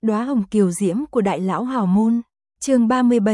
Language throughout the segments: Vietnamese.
Đóa hồng kiều diễm của đại lão hào môn. Chương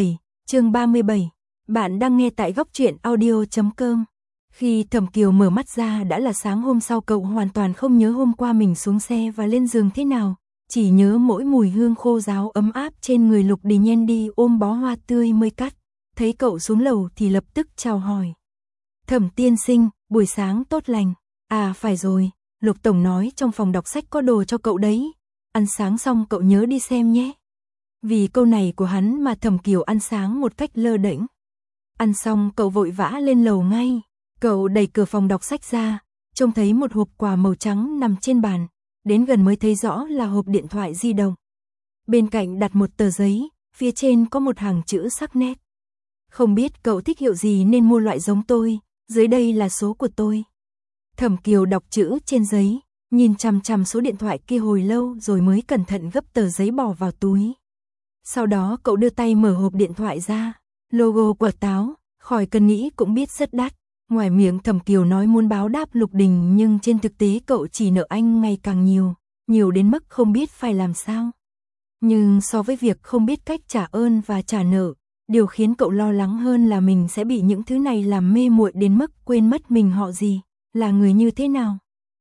37. Bạn đang nghe tại góc truyện audio.com. Khi Thẩm Kiều mở mắt ra đã là sáng hôm sau, cậu hoàn toàn không nhớ hôm qua mình xuống xe và lên giường thế nào, chỉ nhớ mỗi mùi hương khô ráo ấm áp trên người Lục Đình Nhiên đi ôm bó hoa tươi mới cắt. Thấy cậu xuống lầu thì lập tức chào hỏi. Thẩm tiên sinh, buổi sáng tốt lành. À phải rồi, Lục Tổng nói trong phòng đọc sách có đồ cho cậu đấy. Ăn sáng xong cậu nhớ đi xem nhé. Vì câu này của hắn mà Thẩm Kiều ăn sáng một cách lơ đễnh. Ăn xong cậu vội vã lên lầu ngay. Cậu đẩy cửa phòng đọc sách ra, trông thấy một hộp quà màu trắng nằm trên bàn. Đến gần mới thấy rõ là hộp điện thoại di động. Bên cạnh đặt một tờ giấy, phía trên có một hàng chữ sắc nét. Không biết cậu thích hiệu gì nên mua loại giống tôi, dưới đây là số của tôi. Thẩm Kiều đọc chữ trên giấy, nhìn chằm chằm số điện thoại kia hồi lâu rồi mới cẩn thận gấp tờ giấy bỏ vào túi. Sau đó cậu đưa tay mở hộp điện thoại ra, logo quả táo, khỏi cần nghĩ cũng biết rất đắt. Ngoài miệng Thẩm Kiều nói muốn báo đáp Lục Đình nhưng trên thực tế cậu chỉ nợ anh ngày càng nhiều đến mức không biết phải làm sao. Nhưng so với việc không biết cách trả ơn và trả nợ, điều khiến cậu lo lắng hơn là mình sẽ bị những thứ này làm mê muội đến mức quên mất mình họ gì, là người như thế nào.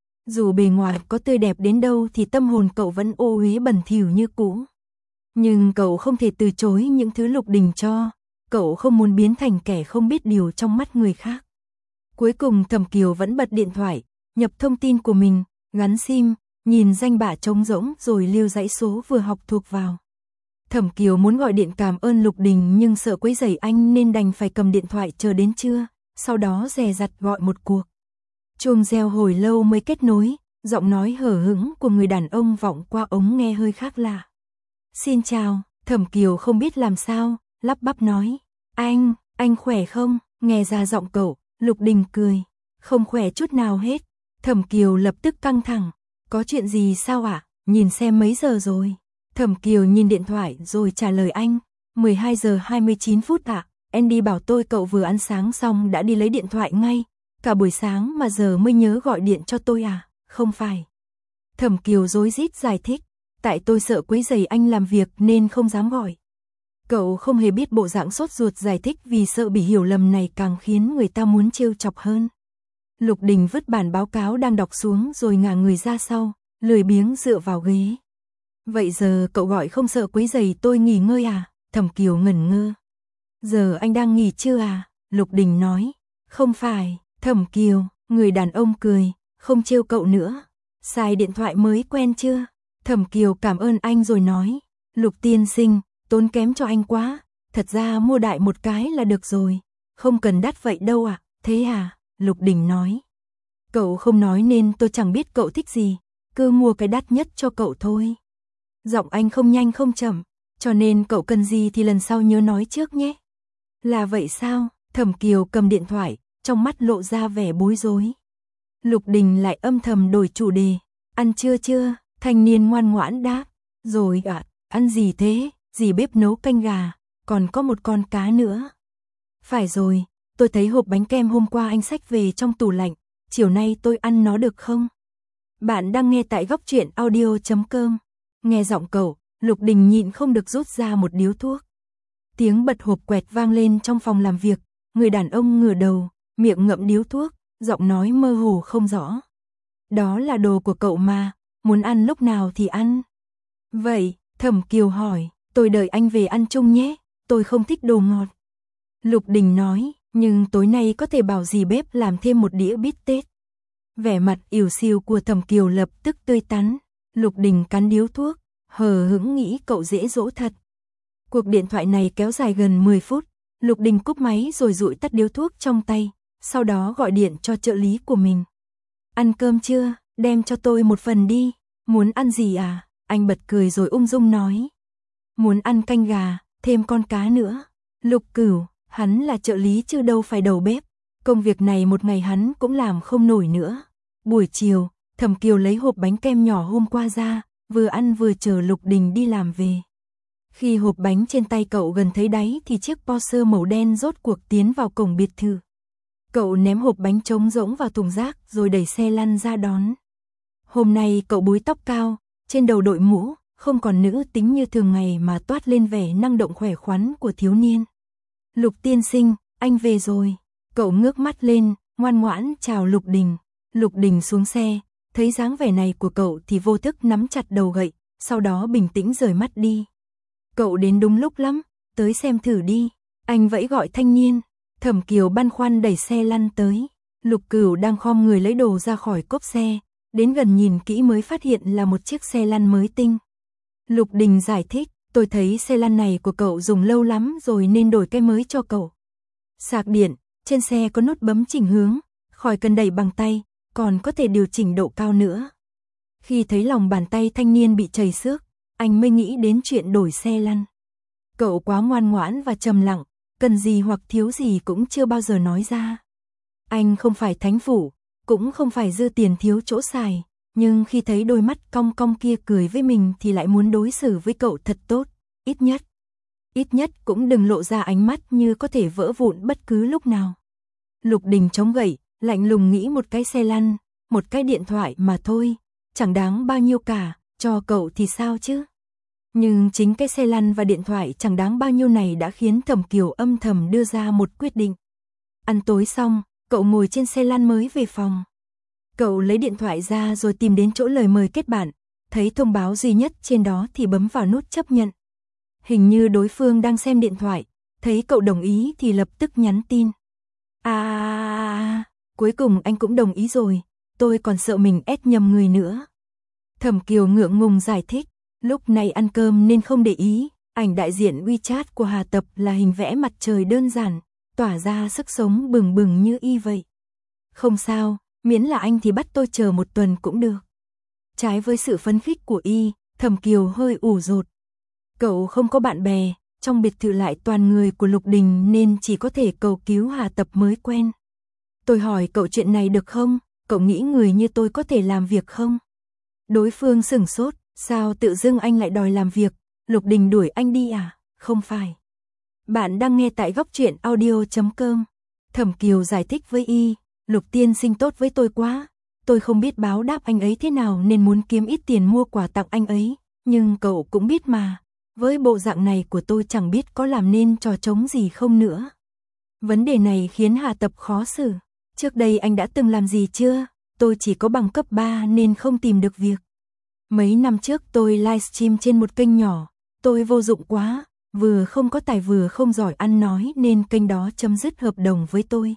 Dù bề ngoài có tươi đẹp đến đâu thì tâm hồn cậu vẫn ô uế bẩn thỉu như cũ. Nhưng cậu không thể từ chối những thứ Lục Đình cho, cậu không muốn biến thành kẻ không biết điều trong mắt người khác. Cuối cùng Thẩm Kiều vẫn bật điện thoại, nhập thông tin của mình, gắn sim, nhìn danh bạ trống rỗng rồi lưu dãy số vừa học thuộc vào. Thẩm Kiều muốn gọi điện cảm ơn Lục Đình nhưng sợ quấy rầy anh nên đành phải cầm điện thoại chờ đến trưa, sau đó dè dặt gọi một cuộc. Chuông reo hồi lâu mới kết nối, giọng nói hở hững của người đàn ông vọng qua ống nghe hơi khác lạ. Xin chào, Thẩm Kiều không biết làm sao, lắp bắp nói. Anh khỏe không? Nghe ra giọng cậu, Lục Đình cười. Không khỏe chút nào hết. Thẩm Kiều lập tức căng thẳng. Có chuyện gì sao ạ? Nhìn xem mấy giờ rồi. Thẩm Kiều nhìn điện thoại rồi trả lời anh. 12 giờ 29 phút ạ. Andy bảo tôi cậu vừa ăn sáng xong đã đi lấy điện thoại ngay. Cả buổi sáng mà giờ mới nhớ gọi điện cho tôi à? Không phải. Thẩm Kiều rối rít giải thích. Tại tôi sợ quấy rầy anh làm việc nên không dám gọi. Cậu không hề biết bộ dạng sốt ruột giải thích vì sợ bị hiểu lầm này càng khiến người ta muốn trêu chọc hơn. Lục Đình vứt bản báo cáo đang đọc xuống rồi ngả người ra sau, lười biếng dựa vào ghế. Vậy giờ cậu gọi không sợ quấy rầy tôi nghỉ ngơi à? Thẩm Kiều ngẩn ngơ. Giờ anh đang nghỉ chưa à? Lục Đình nói. Không phải, Thẩm Kiều, người đàn ông cười, không trêu cậu nữa. Xài điện thoại mới quen chưa? Thẩm Kiều cảm ơn anh rồi nói. Lục tiên sinh, tốn kém cho anh quá, thật ra mua đại một cái là được rồi, không cần đắt vậy đâu ạ. Thế à? Lục Đình nói. Cậu không nói nên tôi chẳng biết cậu thích gì, cứ mua cái đắt nhất cho cậu thôi. Giọng anh không nhanh không chậm, cho nên cậu cần gì thì lần sau nhớ nói trước nhé. Là vậy sao? Thẩm Kiều cầm điện thoại, trong mắt lộ ra vẻ bối rối. Lục Đình lại âm thầm đổi chủ đề. Ăn trưa chưa? Thanh niên ngoan ngoãn đáp. Rồi ạ. Ăn gì thế? Dì bếp nấu canh gà, còn có một con cá nữa. Phải rồi, tôi thấy hộp bánh kem hôm qua anh xách về trong tủ lạnh, chiều nay tôi ăn nó được không? Bạn đang nghe tại góc truyện audio.com. Nghe giọng cậu, Lục Đình nhịn không được rút ra một điếu thuốc. Tiếng bật hộp quẹt vang lên trong phòng làm việc, người đàn ông ngửa đầu, miệng ngậm điếu thuốc, giọng nói mơ hồ không rõ. Đó là đồ của cậu mà, muốn ăn lúc nào thì ăn. Vậy, Thẩm Kiều hỏi, tôi đợi anh về ăn chung nhé, tôi không thích đồ ngọt. Lục Đình nói, nhưng tối nay có thể bảo dì bếp làm thêm một đĩa bít tết. Vẻ mặt ỉu xìu của Thẩm Kiều lập tức tươi tắn. Lục Đình cắn điếu thuốc, hờ hững nghĩ cậu dễ dỗ thật. Cuộc điện thoại này kéo dài gần 10 phút, Lục Đình cúp máy rồi dụi tắt điếu thuốc trong tay, sau đó gọi điện cho trợ lý của mình. Ăn cơm chưa? Đem cho tôi một phần đi. Muốn ăn gì à? Anh bật cười rồi ung dung nói. Muốn ăn canh gà, thêm con cá nữa. Lục Cửu, hắn là trợ lý chứ đâu phải đầu bếp. Công việc này một ngày hắn cũng làm không nổi nữa. Buổi chiều, Thẩm Kiều lấy hộp bánh kem nhỏ hôm qua ra, vừa ăn vừa chờ Lục Đình đi làm về. Khi hộp bánh trên tay cậu gần thấy đáy thì chiếc Porsche màu đen rốt cuộc tiến vào cổng biệt thự. Cậu ném hộp bánh trống rỗng vào thùng rác rồi đẩy xe lăn ra đón. Hôm nay cậu búi tóc cao, trên đầu đội mũ, không còn nữ tính như thường ngày mà toát lên vẻ năng động khỏe khoắn của thiếu niên. Lục tiên sinh, anh về rồi. Cậu ngước mắt lên, ngoan ngoãn chào Lục Đình. Lục Đình xuống xe, thấy dáng vẻ này của cậu thì vô thức nắm chặt đầu gậy, sau đó bình tĩnh rời mắt đi. Cậu đến đúng lúc lắm, tới xem thử đi. Anh vẫy gọi thanh niên. Thẩm Kiều băn khoăn đẩy xe lăn tới. Lục Cửu đang khom người lấy đồ ra khỏi cốp xe, đến gần nhìn kỹ mới phát hiện là một chiếc xe lăn mới tinh. Lục Đình giải thích, tôi thấy xe lăn này của cậu dùng lâu lắm rồi nên đổi cái mới cho cậu. Sạc điện, trên xe có nút bấm chỉnh hướng, khỏi cần đẩy bằng tay, còn có thể điều chỉnh độ cao nữa. Khi thấy lòng bàn tay thanh niên bị trầy xước, anh mới nghĩ đến chuyện đổi xe lăn. Cậu quá ngoan ngoãn và trầm lặng, cần gì hoặc thiếu gì cũng chưa bao giờ nói ra. Anh không phải thánh phủ, cũng không phải dư tiền thiếu chỗ xài, nhưng khi thấy đôi mắt cong cong kia cười với mình thì lại muốn đối xử với cậu thật tốt, ít nhất cũng đừng lộ ra ánh mắt như có thể vỡ vụn bất cứ lúc nào. Lục Đình chống gậy, lạnh lùng nghĩ một cái xe lăn, một cái điện thoại mà thôi, chẳng đáng bao nhiêu cả, cho cậu thì sao chứ? Nhưng chính cái xe lăn và điện thoại chẳng đáng bao nhiêu này đã khiến Thẩm Kiều âm thầm đưa ra một quyết định. Ăn tối xong, cậu ngồi trên xe lăn mới về phòng. Cậu lấy điện thoại ra rồi tìm đến chỗ lời mời kết bạn, thấy thông báo duy nhất trên đó thì bấm vào nút chấp nhận. Hình như đối phương đang xem điện thoại, thấy cậu đồng ý thì lập tức nhắn tin. Cuối cùng anh cũng đồng ý rồi, tôi còn sợ mình ép nhầm người nữa. Thẩm Kiều ngượng ngùng giải thích, lúc này ăn cơm nên không để ý, ảnh đại diện WeChat của Hà Tập là hình vẽ mặt trời đơn giản, tỏa ra sức sống bừng bừng như y vậy. Không sao, miễn là anh thì bắt tôi chờ một tuần cũng được. Trái với sự phấn khích của y, Thẩm Kiều hơi ủ rột. Cậu không có bạn bè, trong biệt thự lại toàn người của Lục Đình nên chỉ có thể cầu cứu Hà Tập mới quen. Tôi hỏi cậu chuyện này được không? Cậu nghĩ người như tôi có thể làm việc không? Đối phương sửng sốt, sao tự dưng anh lại đòi làm việc? Lục Đình đuổi anh đi à? Không phải. Bạn đang nghe tại goctruyện.audio.com. Thẩm Kiều giải thích với y, Lục tiên sinh tốt với tôi quá. Tôi không biết báo đáp anh ấy thế nào nên muốn kiếm ít tiền mua quà tặng anh ấy. Nhưng cậu cũng biết mà, với bộ dạng này của tôi chẳng biết có làm nên trò trống gì không nữa. Vấn đề này khiến Hà Tập khó xử. Trước đây anh đã từng làm gì chưa? Tôi chỉ có bằng cấp 3 nên không tìm được việc. Mấy năm trước tôi livestream trên một kênh nhỏ. Tôi vô dụng quá, vừa không có tài vừa không giỏi ăn nói nên kênh đó chấm dứt hợp đồng với tôi.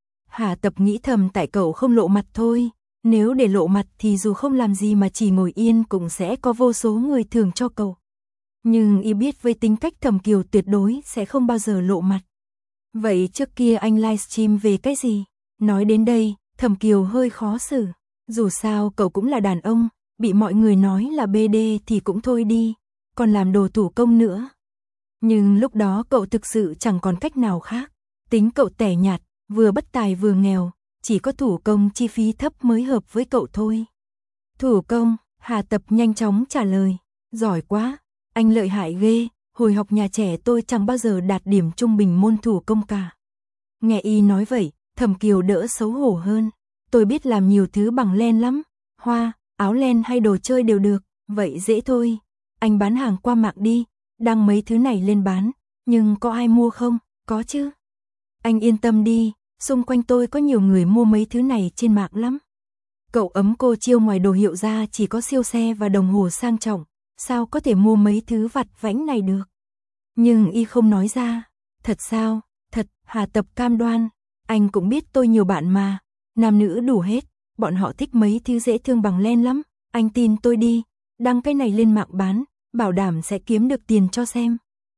Hà Tập nghĩ thầm tại cậu không lộ mặt thôi. Nếu để lộ mặt thì dù không làm gì mà chỉ ngồi yên cũng sẽ có vô số người thưởng cho cậu. Nhưng y biết với tính cách Thẩm Kiều tuyệt đối sẽ không bao giờ lộ mặt. Vậy trước kia anh livestream về cái gì? Nói đến đây, Thẩm Kiều hơi khó xử. Dù sao cậu cũng là đàn ông, bị mọi người nói là BD thì cũng thôi đi, còn làm đồ thủ công nữa. Nhưng lúc đó cậu thực sự chẳng còn cách nào khác. Tính cậu tẻ nhạt, vừa bất tài vừa nghèo, chỉ có thủ công chi phí thấp mới hợp với cậu thôi. Thủ công, Hà Tập nhanh chóng trả lời. Giỏi quá, anh lợi hại ghê, hồi học nhà trẻ tôi chẳng bao giờ đạt điểm trung bình môn thủ công cả. Nghe y nói vậy, Thẩm Kiều đỡ xấu hổ hơn. Tôi biết làm nhiều thứ bằng len lắm, hoa, áo len hay đồ chơi đều được, vậy dễ thôi. Anh bán hàng qua mạng đi, đăng mấy thứ này lên bán, nhưng có ai mua không? Có chứ. Anh yên tâm đi, xung quanh tôi có nhiều người mua mấy thứ này trên mạng lắm. Cậu ấm cô chiêu ngoài đồ hiệu ra chỉ có siêu xe và đồng hồ sang trọng, sao có thể mua mấy thứ vặt vãnh này được? Nhưng y không nói ra. Thật sao? Thật, Hà Tập cam đoan. Anh cũng biết tôi nhiều bạn mà, nam nữ đủ hết, bọn họ thích mấy thứ dễ thương bằng len lắm. Anh tin tôi đi, đăng cái này lên mạng bán, bảo đảm sẽ kiếm được tiền cho xem.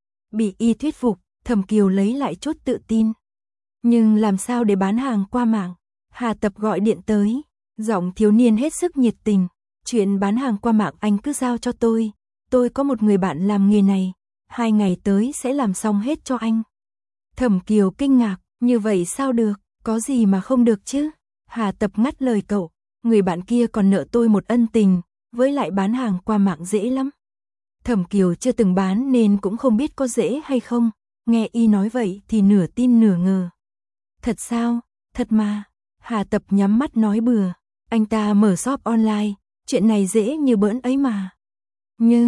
Bị y thuyết phục, Thẩm Kiều lấy lại chút tự tin. Nhưng làm sao để bán hàng qua mạng? Hà Tập gọi điện tới, giọng thiếu niên hết sức nhiệt tình. Chuyện bán hàng qua mạng anh cứ giao cho tôi có một người bạn làm nghề này, 2 ngày tới sẽ làm xong hết cho anh. Thẩm Kiều kinh ngạc, như vậy sao được, có gì mà không được chứ? Hà Tập ngắt lời cậu, người bạn kia còn nợ tôi một ân tình, với lại bán hàng qua mạng dễ lắm. Thẩm Kiều chưa từng bán nên cũng không biết có dễ hay không, nghe y nói vậy thì nửa tin nửa ngờ. Thật sao? Thật mà. Hà Tập nhắm mắt nói bừa, anh ta mở shop online, chuyện này dễ như bỡn ấy mà. Nhưng,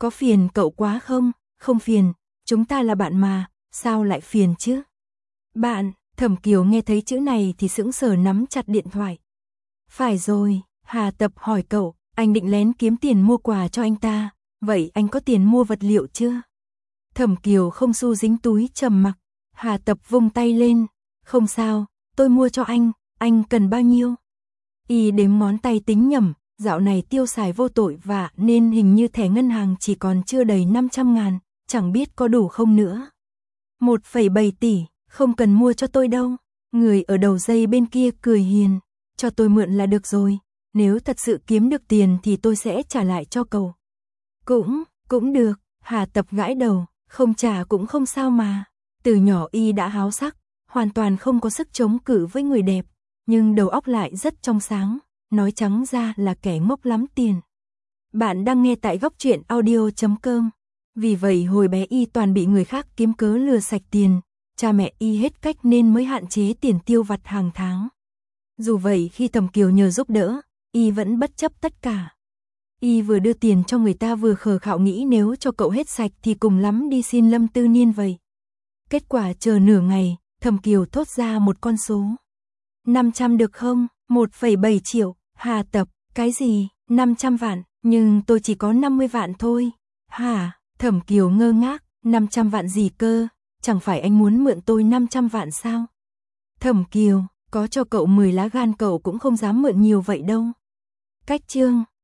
Có phiền cậu quá không? Không phiền, chúng ta là bạn mà, sao lại phiền chứ? Bạn, Thẩm Kiều nghe thấy chữ này thì sững sờ nắm chặt điện thoại. Phải rồi, Hà Tập hỏi cậu, anh định lén kiếm tiền mua quà cho anh ta, vậy anh có tiền mua vật liệu chưa? Thẩm Kiều không xu dính túi trầm mặc. Hà Tập vung tay lên, không sao, tôi mua cho anh cần bao nhiêu? Y đếm ngón tay tính nhẩm, dạo này tiêu xài vô tội vạ nên hình như thẻ ngân hàng chỉ còn chưa đầy 500.000, chẳng biết có đủ không nữa. 1,7 tỷ, không cần mua cho tôi đâu. Người ở đầu dây bên kia cười hiền, cho tôi mượn là được rồi, nếu thật sự kiếm được tiền thì tôi sẽ trả lại cho cậu. Cũng được, Hà Tập gãi đầu, không trả cũng không sao mà. Từ nhỏ Y đã háo sắc, hoàn toàn không có sức chống cự với người đẹp, nhưng đầu óc lại rất trong sáng, nói trắng ra là kẻ ngốc lắm tiền. Bạn đang nghe tại góc truyện audio.com. Vì vậy hồi bé Y toàn bị người khác kiếm cớ lừa sạch tiền, cha mẹ Y hết cách nên mới hạn chế tiền tiêu vặt hàng tháng. Dù vậy khi Thẩm Kiều nhờ giúp đỡ, Y vẫn bất chấp tất cả. Y vừa đưa tiền cho người ta vừa khờ khạo nghĩ nếu cho cậu hết sạch thì cùng lắm đi xin Lâm Tư Niên vậy. Kết quả chờ nửa ngày, Thẩm Kiều thốt ra một con số. 500 được không? 1,7 triệu, Hà Tập, cái gì? 500 vạn, nhưng tôi chỉ có 50 vạn thôi. Hả? Thẩm Kiều ngơ ngác, 500 vạn gì cơ? Chẳng phải anh muốn mượn tôi 500 vạn sao? Thẩm Kiều, có cho cậu 10 lá gan cậu cũng không dám mượn nhiều vậy đâu. Cách chương